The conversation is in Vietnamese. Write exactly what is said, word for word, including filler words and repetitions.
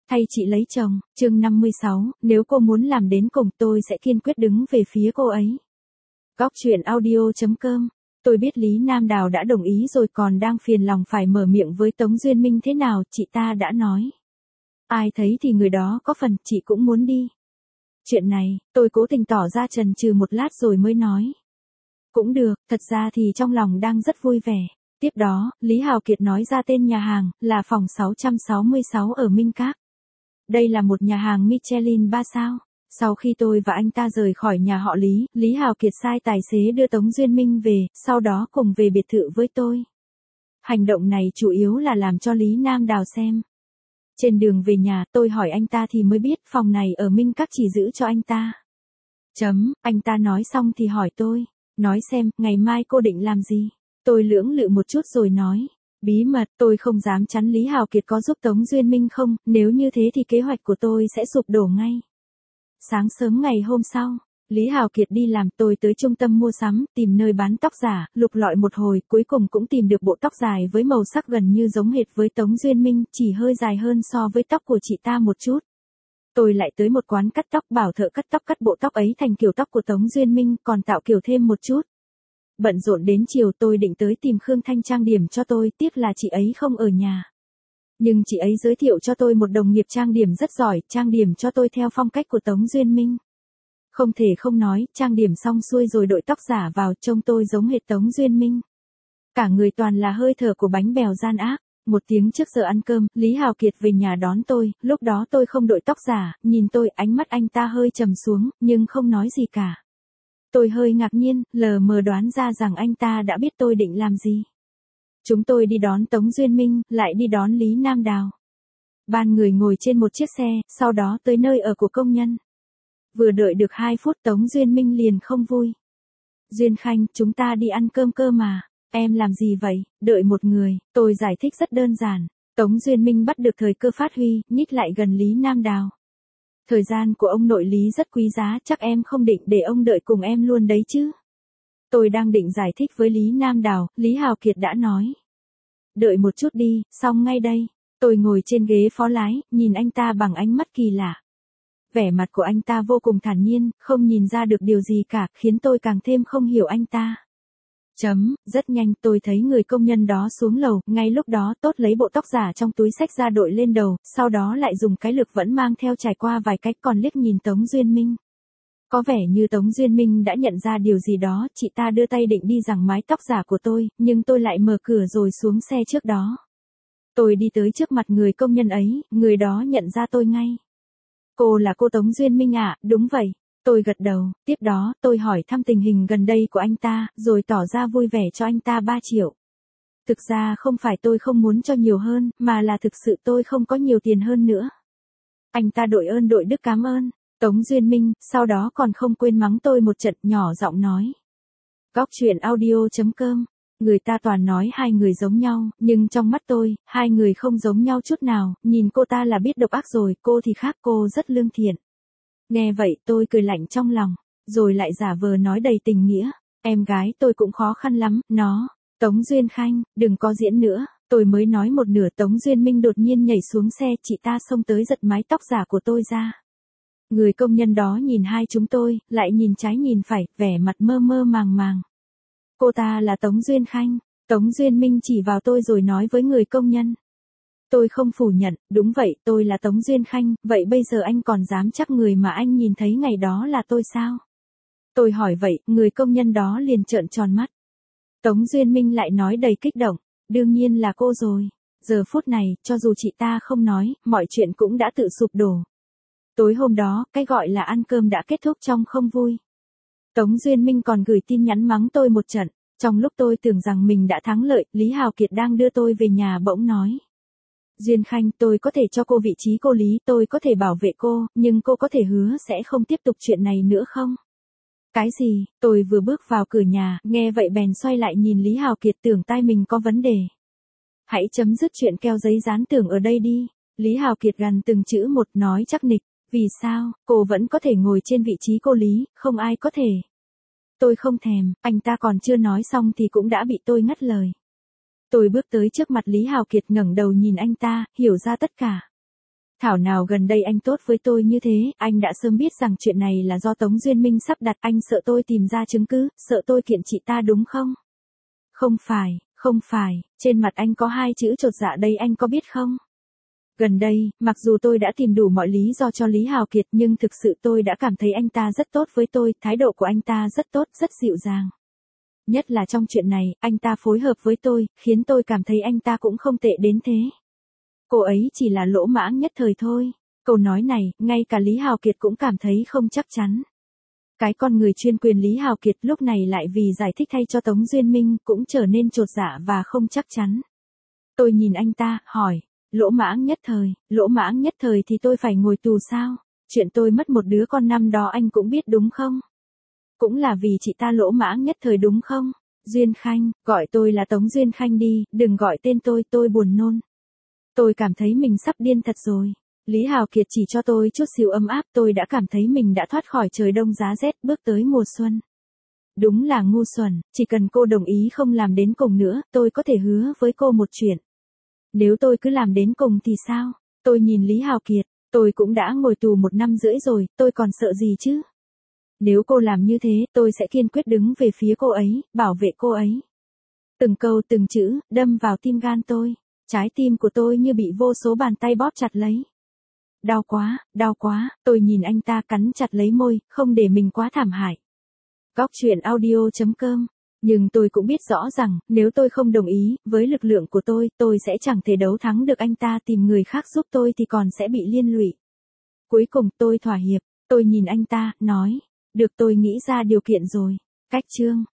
Thay chị lấy chồng, chương năm mươi sáu, nếu cô muốn làm đến cùng tôi sẽ kiên quyết đứng về phía cô ấy. Góc truyện audio chấm com. Tôi biết Lý Nam Đào đã đồng ý rồi còn đang phiền lòng phải mở miệng với Tống Duyên Minh thế nào, chị ta đã nói. Ai thấy thì người đó có phần, chị cũng muốn đi. Chuyện này, tôi cố tình tỏ ra chần chừ một lát rồi mới nói. Cũng được, thật ra thì trong lòng đang rất vui vẻ. Tiếp đó, Lý Hào Kiệt nói ra tên nhà hàng, là phòng sáu trăm sáu mươi sáu ở Minh Các. Đây là một nhà hàng Michelin ba sao. Sau khi tôi và anh ta rời khỏi nhà họ Lý, Lý Hào Kiệt sai tài xế đưa Tống Duyên Minh về, sau đó cùng về biệt thự với tôi. Hành động này chủ yếu là làm cho Lý Nam Đào xem. Trên đường về nhà, tôi hỏi anh ta thì mới biết phòng này ở Minh Các chỉ giữ cho anh ta. Chấm, anh ta nói xong thì hỏi tôi. Nói xem, ngày mai cô định làm gì? Tôi lưỡng lự một chút rồi nói. Bí mật, tôi không dám chắn Lý Hào Kiệt có giúp Tống Duyên Minh không, nếu như thế thì kế hoạch của tôi sẽ sụp đổ ngay. Sáng sớm ngày hôm sau, Lý Hào Kiệt đi làm, tôi tới trung tâm mua sắm, tìm nơi bán tóc giả, lục lọi một hồi, cuối cùng cũng tìm được bộ tóc dài với màu sắc gần như giống hệt với Tống Duyên Minh, chỉ hơi dài hơn so với tóc của chị ta một chút. Tôi lại tới một quán cắt tóc, bảo thợ cắt tóc cắt bộ tóc ấy thành kiểu tóc của Tống Duyên Minh, còn tạo kiểu thêm một chút. Bận rộn đến chiều tôi định tới tìm Khương Thanh trang điểm cho tôi, tiếc là chị ấy không ở nhà. Nhưng chị ấy giới thiệu cho tôi một đồng nghiệp trang điểm rất giỏi, trang điểm cho tôi theo phong cách của Tống Duyên Minh. Không thể không nói, trang điểm xong xuôi rồi đội tóc giả vào, trông tôi giống hệt Tống Duyên Minh. Cả người toàn là hơi thở của bánh bèo gian ác. Một tiếng trước giờ ăn cơm, Lý Hào Kiệt về nhà đón tôi, lúc đó tôi không đội tóc giả, nhìn tôi, ánh mắt anh ta hơi trầm xuống, nhưng không nói gì cả. Tôi hơi ngạc nhiên, lờ mờ đoán ra rằng anh ta đã biết tôi định làm gì. Chúng tôi đi đón Tống Duyên Minh, lại đi đón Lý Nam Đào. Ban người ngồi trên một chiếc xe, sau đó tới nơi ở của công nhân. Vừa đợi được hai phút Tống Duyên Minh liền không vui. Duyên Khanh, chúng ta đi ăn cơm cơ mà. Em làm gì vậy? Đợi một người, tôi giải thích rất đơn giản. Tống Duyên Minh bắt được thời cơ phát huy, nhích lại gần Lý Nam Đào. Thời gian của ông nội Lý rất quý giá, chắc em không định để ông đợi cùng em luôn đấy chứ. Tôi đang định giải thích với Lý Nam Đào, Lý Hào Kiệt đã nói. Đợi một chút đi, xong ngay đây. Tôi ngồi trên ghế phó lái, nhìn anh ta bằng ánh mắt kỳ lạ. Vẻ mặt của anh ta vô cùng thản nhiên, không nhìn ra được điều gì cả, khiến tôi càng thêm không hiểu anh ta. Chấm, rất nhanh tôi thấy người công nhân đó xuống lầu, ngay lúc đó Tốt lấy bộ tóc giả trong túi xách ra đội lên đầu, sau đó lại dùng cái lược vẫn mang theo trải qua vài cách, còn liếc nhìn Tống Duyên Minh. Có vẻ như Tống Duyên Minh đã nhận ra điều gì đó, chị ta đưa tay định đi giằng mái tóc giả của tôi, nhưng tôi lại mở cửa rồi xuống xe trước đó. Tôi đi tới trước mặt người công nhân ấy, người đó nhận ra tôi ngay. Cô là cô Tống Duyên Minh ạ? À? Đúng vậy. Tôi gật đầu, tiếp đó, tôi hỏi thăm tình hình gần đây của anh ta, rồi tỏ ra vui vẻ cho anh ta ba triệu. Thực ra không phải tôi không muốn cho nhiều hơn, mà là thực sự tôi không có nhiều tiền hơn nữa. Anh ta đội ơn đội đức cảm ơn. Tống Duyên Minh, sau đó còn không quên mắng tôi một trận, nhỏ giọng nói. Góc truyện audio chấm com. Người ta toàn nói hai người giống nhau, nhưng trong mắt tôi, hai người không giống nhau chút nào, nhìn cô ta là biết độc ác rồi, cô thì khác, cô rất lương thiện. Nghe vậy tôi cười lạnh trong lòng, rồi lại giả vờ nói đầy tình nghĩa. Em gái tôi cũng khó khăn lắm, nó. Tống Duyên Khanh, đừng có diễn nữa. Tôi mới nói một nửa Tống Duyên Minh đột nhiên nhảy xuống xe, chị ta xông tới giật mái tóc giả của tôi ra. Người công nhân đó nhìn hai chúng tôi, lại nhìn trái nhìn phải, vẻ mặt mơ mơ màng màng. Cô ta là Tống Duyên Khanh. Tống Duyên Minh chỉ vào tôi rồi nói với người công nhân. Tôi không phủ nhận, đúng vậy, tôi là Tống Duyên Khanh, vậy bây giờ anh còn dám chắc người mà anh nhìn thấy ngày đó là tôi sao? Tôi hỏi vậy, người công nhân đó liền trợn tròn mắt. Tống Duyên Minh lại nói đầy kích động, đương nhiên là cô rồi. Giờ phút này, cho dù chị ta không nói, mọi chuyện cũng đã tự sụp đổ. Tối hôm đó, cái gọi là ăn cơm đã kết thúc trong không vui. Tống Duyên Minh còn gửi tin nhắn mắng tôi một trận. Trong lúc tôi tưởng rằng mình đã thắng lợi, Lý Hào Kiệt đang đưa tôi về nhà bỗng nói. Duyên Khanh, tôi có thể cho cô vị trí cô Lý, tôi có thể bảo vệ cô, nhưng cô có thể hứa sẽ không tiếp tục chuyện này nữa không? Cái gì? Tôi vừa bước vào cửa nhà, nghe vậy bèn xoay lại nhìn Lý Hào Kiệt, tưởng tai mình có vấn đề. Hãy chấm dứt chuyện keo giấy dán tưởng ở đây đi. Lý Hào Kiệt gằn từng chữ một, nói chắc nịch. Vì sao, cô vẫn có thể ngồi trên vị trí cô Lý, không ai có thể. Tôi không thèm, anh ta còn chưa nói xong thì cũng đã bị tôi ngắt lời. Tôi bước tới trước mặt Lý Hào Kiệt, ngẩng đầu nhìn anh ta, hiểu ra tất cả. Thảo nào gần đây anh tốt với tôi như thế, anh đã sớm biết rằng chuyện này là do Tống Duyên Minh sắp đặt, anh sợ tôi tìm ra chứng cứ, sợ tôi kiện chị ta đúng không? Không phải, không phải, trên mặt anh có hai chữ chột dạ đây anh có biết không? Gần đây, mặc dù tôi đã tìm đủ mọi lý do cho Lý Hào Kiệt nhưng thực sự tôi đã cảm thấy anh ta rất tốt với tôi, thái độ của anh ta rất tốt, rất dịu dàng. Nhất là trong chuyện này, anh ta phối hợp với tôi, khiến tôi cảm thấy anh ta cũng không tệ đến thế. Cô ấy chỉ là lỗ mãng nhất thời thôi. Câu nói này, ngay cả Lý Hào Kiệt cũng cảm thấy không chắc chắn. Cái con người chuyên quyền Lý Hào Kiệt lúc này lại vì giải thích thay cho Tống Duyên Minh cũng trở nên chột dạ và không chắc chắn. Tôi nhìn anh ta, hỏi, lỗ mãng nhất thời, lỗ mãng nhất thời thì tôi phải ngồi tù sao? Chuyện tôi mất một đứa con năm đó anh cũng biết đúng không? Cũng là vì chị ta lỗ mãng nhất thời đúng không? Duyên Khanh, gọi tôi là Tống Duyên Khanh đi, đừng gọi tên tôi, tôi buồn nôn. Tôi cảm thấy mình sắp điên thật rồi. Lý Hào Kiệt chỉ cho tôi chút xíu ấm áp, tôi đã cảm thấy mình đã thoát khỏi trời đông giá rét, bước tới mùa xuân. Đúng là ngu xuẩn, chỉ cần cô đồng ý không làm đến cùng nữa, tôi có thể hứa với cô một chuyện. Nếu tôi cứ làm đến cùng thì sao? Tôi nhìn Lý Hào Kiệt, tôi cũng đã ngồi tù một năm rưỡi rồi, tôi còn sợ gì chứ? Nếu cô làm như thế, tôi sẽ kiên quyết đứng về phía cô ấy, bảo vệ cô ấy. Từng câu từng chữ, đâm vào tim gan tôi. Trái tim của tôi như bị vô số bàn tay bóp chặt lấy. Đau quá, đau quá, tôi nhìn anh ta cắn chặt lấy môi, không để mình quá thảm hại. Góc truyện audio chấm com. Nhưng tôi cũng biết rõ rằng, nếu tôi không đồng ý, với lực lượng của tôi, tôi sẽ chẳng thể đấu thắng được anh ta, tìm người khác giúp tôi thì còn sẽ bị liên lụy. Cuối cùng tôi thỏa hiệp, tôi nhìn anh ta, nói, được tôi nghĩ ra điều kiện rồi. Cách chương.